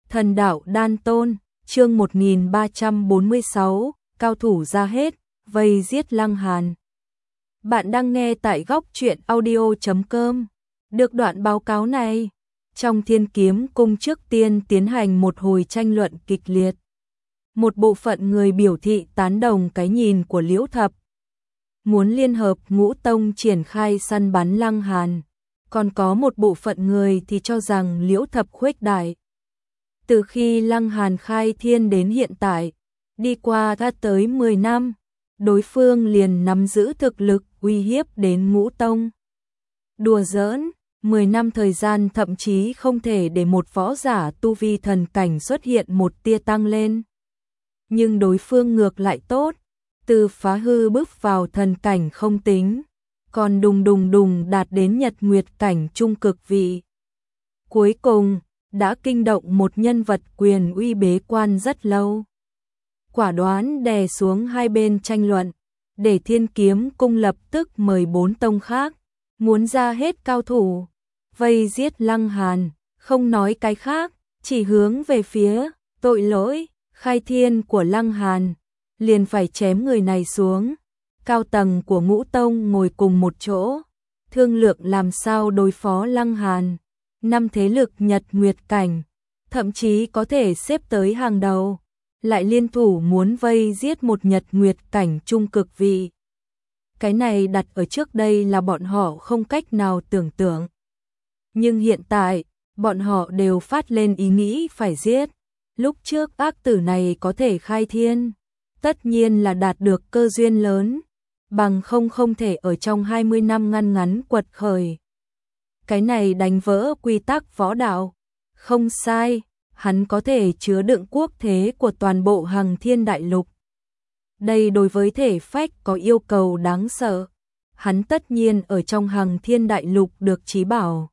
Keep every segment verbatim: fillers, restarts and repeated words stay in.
Thần đạo đan tôn, chương một nghìn ba trăm bốn mươi sáu, cao thủ ra hết, vây giết Lăng Hàn. Bạn đang nghe tại góc truyện audio chấm com. Được đoạn báo cáo này, trong Thiên Kiếm Cung trước tiên tiến hành một hồi tranh luận kịch liệt. Một bộ phận người biểu thị tán đồng cái nhìn của Liễu Thập, muốn liên hợp Ngũ Tông triển khai săn bắn Lăng Hàn, còn có một bộ phận người thì cho rằng Liễu Thập khuếch đại. Từ khi Lăng Hàn khai thiên đến hiện tại, đi qua đã tới mười năm, đối phương liền nắm giữ thực lực uy hiếp đến Ngũ Tông. Đùa giỡn, mười năm thời gian thậm chí không thể để một võ giả tu vi thần cảnh xuất hiện một tia tăng lên. Nhưng đối phương ngược lại tốt, từ phá hư bước vào thần cảnh không tính, còn đùng đùng đùng đạt đến nhật nguyệt cảnh trung cực vị. Cuối cùng, đã kinh động một nhân vật quyền uy bế quan rất lâu. Quả đoán đè xuống hai bên tranh luận, để Thiên Kiếm Cung lập tức mời bốn tông khác, muốn ra hết cao thủ, vây giết Lăng Hàn, không nói cái khác, chỉ hướng về phía tội lỗi khai thiên của Lăng Hàn, liền phải chém người này xuống. Cao tầng của Ngũ Tông ngồi cùng một chỗ, thương lượng làm sao đối phó Lăng Hàn. Năm thế lực nhật nguyệt cảnh, thậm chí có thể xếp tới hàng đầu, lại liên thủ muốn vây giết một nhật nguyệt cảnh trung cực vị. Cái này đặt ở trước đây là bọn họ không cách nào tưởng tượng. Nhưng hiện tại, bọn họ đều phát lên ý nghĩ phải giết. Lúc trước ác tử này có thể khai thiên, tất nhiên là đạt được cơ duyên lớn, bằng không không thể ở trong hai mươi năm ngăn ngắn quật khởi. Cái này đánh vỡ quy tắc võ đạo. Không sai, hắn có thể chứa đựng quốc thế của toàn bộ Hằng Thiên Đại Lục. Đây đối với thể phách có yêu cầu đáng sợ. Hắn tất nhiên ở trong Hằng Thiên Đại Lục được trí bảo,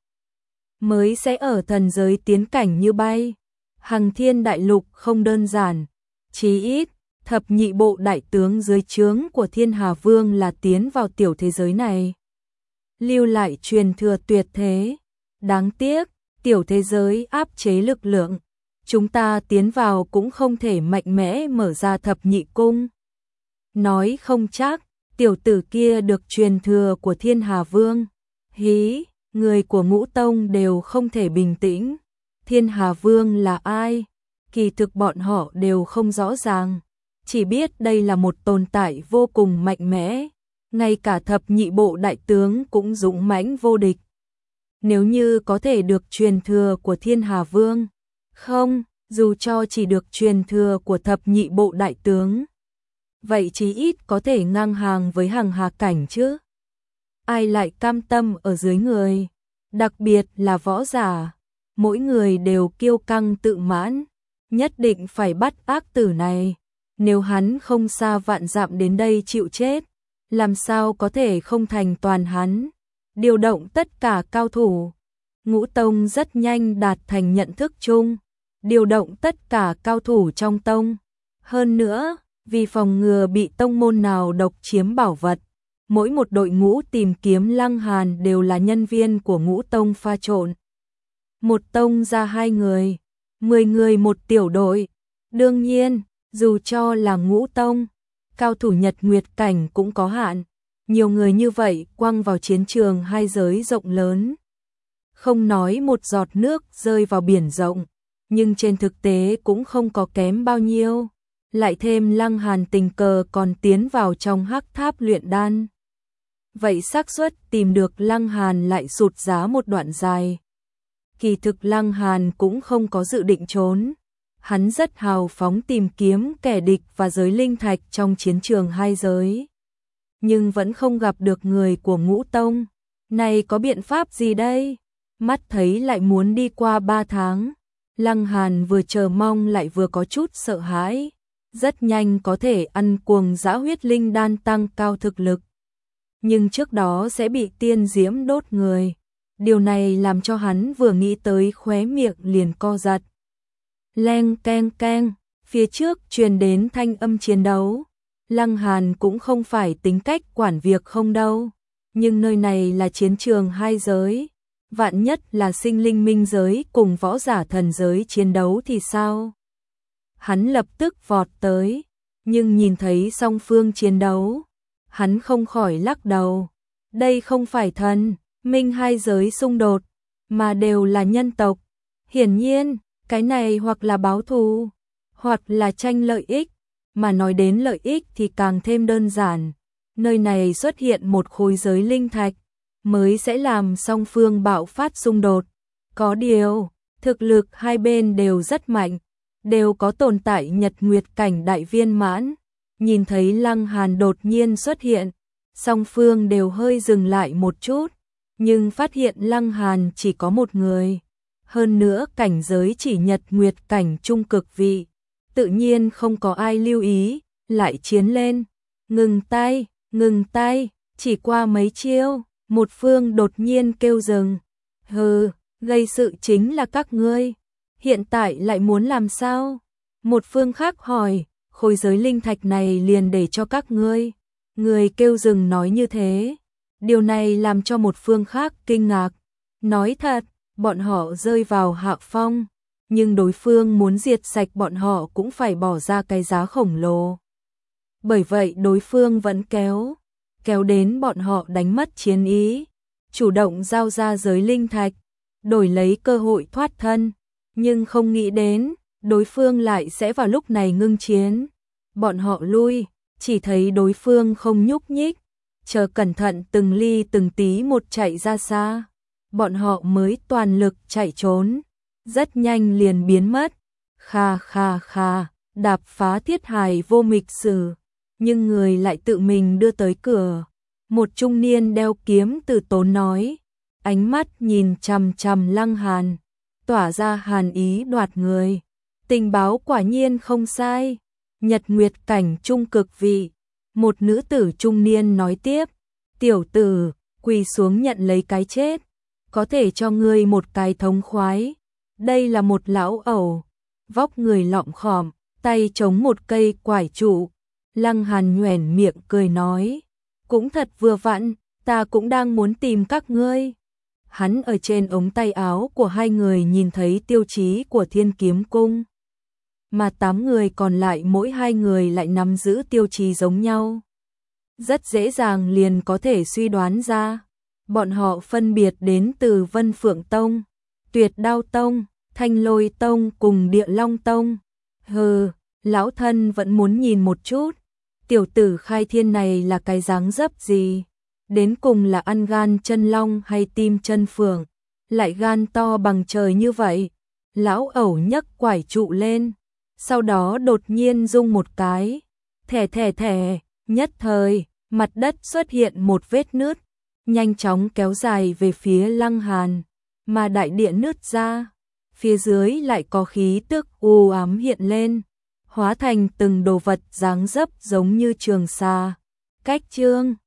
mới sẽ ở thần giới tiến cảnh như bay. Hằng Thiên Đại Lục không đơn giản, chí ít, thập nhị bộ đại tướng dưới trướng của Thiên Hà Vương là tiến vào tiểu thế giới này, lưu lại truyền thừa tuyệt thế. Đáng tiếc, tiểu thế giới áp chế lực lượng, chúng ta tiến vào cũng không thể mạnh mẽ mở ra thập nhị cung. Nói không chắc, tiểu tử kia được truyền thừa của Thiên Hà Vương. Hí, người của Ngũ Tông đều không thể bình tĩnh. Thiên Hà Vương là ai? Kỳ thực bọn họ đều không rõ ràng, chỉ biết đây là một tồn tại vô cùng mạnh mẽ. Ngay cả thập nhị bộ đại tướng cũng dũng mãnh vô địch. Nếu như có thể được truyền thừa của Thiên Hà Vương, không, dù cho chỉ được truyền thừa của thập nhị bộ đại tướng, vậy chí ít có thể ngang hàng với Hằng Hà cảnh chứ. Ai lại cam tâm ở dưới người, đặc biệt là võ giả, mỗi người đều kiêu căng tự mãn, nhất định phải bắt ác tử này. Nếu hắn không xa vạn dặm đến đây chịu chết, làm sao có thể không thành toàn hắn. Điều động tất cả cao thủ. Ngũ Tông rất nhanh đạt thành nhận thức chung, điều động tất cả cao thủ trong tông. Hơn nữa, vì phòng ngừa bị tông môn nào độc chiếm bảo vật, mỗi một đội ngũ tìm kiếm Lăng Hàn đều là nhân viên của Ngũ Tông pha trộn. Một tông ra hai người, mười người một tiểu đội. Đương nhiên, dù cho là Ngũ Tông, cao thủ nhật nguyệt cảnh cũng có hạn. Nhiều người như vậy quăng vào chiến trường hai giới rộng lớn, không nói một giọt nước rơi vào biển rộng, nhưng trên thực tế cũng không có kém bao nhiêu. Lại thêm Lăng Hàn tình cờ còn tiến vào trong hắc tháp luyện đan, vậy xác suất tìm được Lăng Hàn lại sụt giá một đoạn dài. Kỳ thực Lăng Hàn cũng không có dự định trốn, hắn rất hào phóng tìm kiếm kẻ địch và giới linh thạch trong chiến trường hai giới, nhưng vẫn không gặp được người của Ngũ Tông. Này có biện pháp gì đây? Mắt thấy lại muốn đi qua ba tháng, Lăng Hàn vừa chờ mong lại vừa có chút sợ hãi. Rất nhanh có thể ăn cuồng dã huyết linh đan tăng cao thực lực, nhưng trước đó sẽ bị tiên diễm đốt người. Điều này làm cho hắn vừa nghĩ tới khóe miệng liền co giật. Leng keng keng, phía trước truyền đến thanh âm chiến đấu. Lăng Hàn cũng không phải tính cách quản việc không đâu, nhưng nơi này là chiến trường hai giới, vạn nhất là sinh linh minh giới cùng võ giả thần giới chiến đấu thì sao? Hắn lập tức vọt tới, nhưng nhìn thấy song phương chiến đấu, hắn không khỏi lắc đầu. Đây không phải thần, minh hai giới xung đột, mà đều là nhân tộc. Hiển nhiên, cái này hoặc là báo thù, hoặc là tranh lợi ích, mà nói đến lợi ích thì càng thêm đơn giản. Nơi này xuất hiện một khối giới linh thạch, mới sẽ làm song phương bạo phát xung đột. Có điều, thực lực hai bên đều rất mạnh, đều có tồn tại nhật nguyệt cảnh đại viên mãn. Nhìn thấy Lăng Hàn đột nhiên xuất hiện, song phương đều hơi dừng lại một chút, nhưng phát hiện Lăng Hàn chỉ có một người. Hơn nữa cảnh giới chỉ nhật nguyệt cảnh trung cực vị, tự nhiên không có ai lưu ý, lại chiến lên. Ngừng tay, ngừng tay, chỉ qua mấy chiêu, một phương đột nhiên kêu dừng. Hừ, gây sự chính là các ngươi, hiện tại lại muốn làm sao? Một phương khác hỏi, khối giới linh thạch này liền để cho các ngươi. Người kêu dừng nói như thế, điều này làm cho một phương khác kinh ngạc. Nói thật, bọn họ rơi vào hạ phong, nhưng đối phương muốn diệt sạch bọn họ cũng phải bỏ ra cái giá khổng lồ. Bởi vậy đối phương vẫn kéo, kéo đến bọn họ đánh mất chiến ý, chủ động giao ra giới linh thạch, đổi lấy cơ hội thoát thân, nhưng không nghĩ đến, đối phương lại sẽ vào lúc này ngưng chiến. Bọn họ lui, chỉ thấy đối phương không nhúc nhích, chờ cẩn thận từng ly từng tí một chạy ra xa. Bọn họ mới toàn lực chạy trốn, rất nhanh liền biến mất. Kha kha kha, đạp phá thiết hài vô mịch sử, nhưng người lại tự mình đưa tới cửa. Một trung niên đeo kiếm từ tốn nói, ánh mắt nhìn chằm chằm Lăng Hàn, tỏa ra hàn ý đoạt người. Tình báo quả nhiên không sai, nhật nguyệt cảnh trung cực vị. Một nữ tử trung niên nói tiếp, tiểu tử, quỳ xuống nhận lấy cái chết, có thể cho ngươi một cái thống khoái. Đây là một lão ẩu, vóc người lọm khòm, tay chống một cây quải trụ. Lăng Hàn nhoẻn miệng cười nói, cũng thật vừa vặn, ta cũng đang muốn tìm các ngươi. Hắn ở trên ống tay áo của hai người nhìn thấy tiêu chí của Thiên Kiếm Cung, mà tám người còn lại mỗi hai người lại nắm giữ tiêu chí giống nhau. Rất dễ dàng liền có thể suy đoán ra, bọn họ phân biệt đến từ Vân Phượng Tông, Tuyệt Đao Tông, Thanh Lôi Tông cùng Địa Long Tông. Hừ, lão thân vẫn muốn nhìn một chút, tiểu tử khai thiên này là cái dáng dấp gì? Đến cùng là ăn gan chân long hay tim chân phượng, lại gan to bằng trời như vậy. Lão ẩu nhấc quải trụ lên, sau đó đột nhiên rung một cái, thẻ thẻ thẻ, nhất thời, mặt đất xuất hiện một vết nứt, nhanh chóng kéo dài về phía Lăng Hàn, mà đại địa nứt ra, phía dưới lại có khí tức u ám hiện lên, hóa thành từng đồ vật dáng dấp giống như trường xà. Cách chương